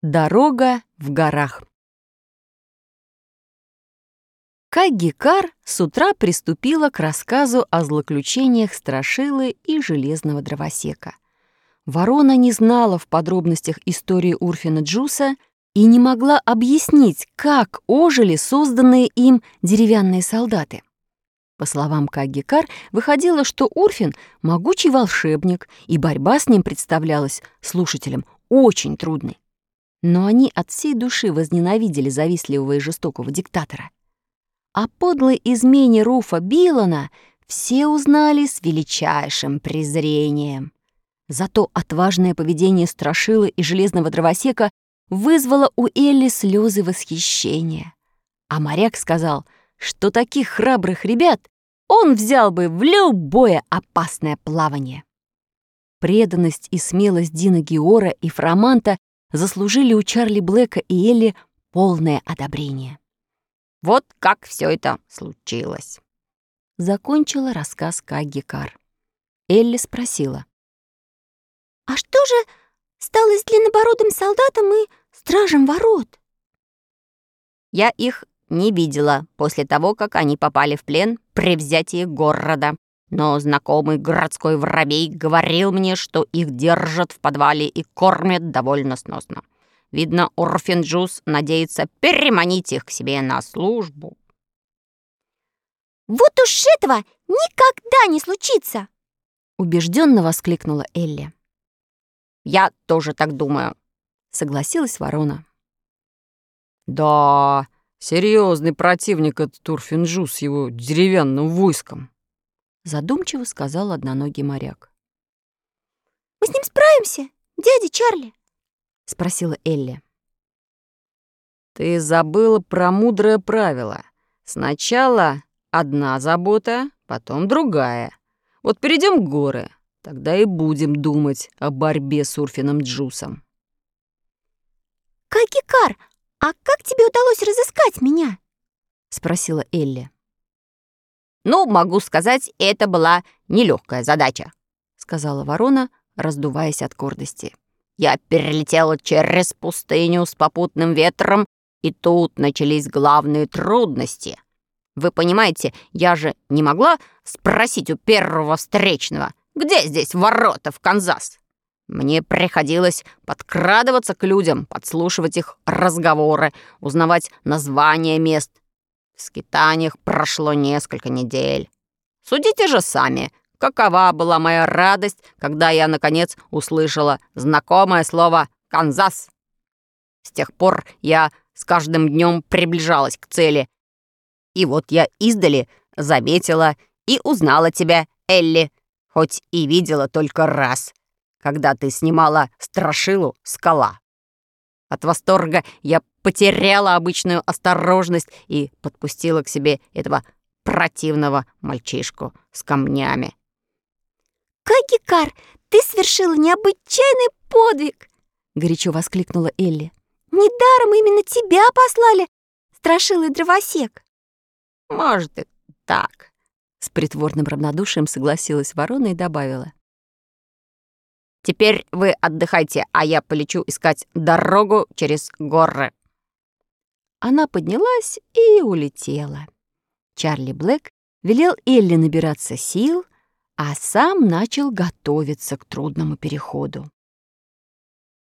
Дорога в горах. Каггикар с утра приступила к рассказу о злоключениях Страшилы и Железного Дровосека. Ворона не знала в подробностях истории Урфина Джуса и не могла объяснить, как ожили созданные им деревянные солдаты. По словам Каггикар, выходило, что Урфин — могучий волшебник, и борьба с ним представлялась слушателям очень трудной. Но они от всей души возненавидели завистливого и жестокого диктатора. О подлой измене Руфа Билана все узнали с величайшим презрением. Зато отважное поведение Страшилы и Железного Дровосека вызвало у Элли слезы восхищения. А моряк сказал, что таких храбрых ребят он взял бы в любое опасное плавание. Преданность и смелость Дина Геора и Фроманта заслужили у Чарли Блэка и Элли полное одобрение. Вот как все это случилось. Закончила рассказ Каггикар. Элли спросила. «А что же стало с длиннобородым солдатом и стражем ворот?» Я их не видела после того, как они попали в плен при взятии города. Но знакомый городской воробей говорил мне, что их держат в подвале и кормят довольно сносно. Видно, Урфин Джус надеется переманить их к себе на службу. «Вот уж этого никогда не случится!» Убежденно воскликнула Элли. «Я тоже так думаю», — согласилась ворона. «Да, серьезный противник этот Урфин Джус с его деревянным войском», — задумчиво сказал одноногий моряк. «Мы с ним справимся, дядя Чарли?» — спросила Элли. «Ты забыла про мудрое правило. Сначала одна забота, потом другая. Вот перейдем в горы, тогда и будем думать о борьбе с Урфином Джусом». «Каггикар, а как тебе удалось разыскать меня?» — спросила Элли. «Ну, могу сказать, это была нелегкая задача», — сказала ворона, раздуваясь от гордости. «Я перелетела через пустыню с попутным ветром, и тут начались главные трудности. Вы понимаете, я же не могла спросить у первого встречного, где здесь ворота в Канзас? Мне приходилось подкрадываться к людям, подслушивать их разговоры, узнавать названия мест. В скитаниях прошло несколько недель. Судите же сами, какова была моя радость, когда я, наконец, услышала знакомое слово «Канзас». С тех пор я с каждым днем приближалась к цели. И вот я издали заметила и узнала тебя, Элли, хоть и видела только раз, когда ты снимала Страшилу «Скала». От восторга я потеряла обычную осторожность и подпустила к себе этого противного мальчишку с камнями. «Каггикар, ты совершила необычайный подвиг!» — горячо воскликнула Элли. «Недаром именно тебя послали Страшила и Дровосек». «Может, и так», — с притворным равнодушием согласилась ворона и добавила. «Теперь вы отдыхайте, а я полечу искать дорогу через горы». Она поднялась и улетела. Чарли Блэк велел Элли набираться сил, а сам начал готовиться к трудному переходу.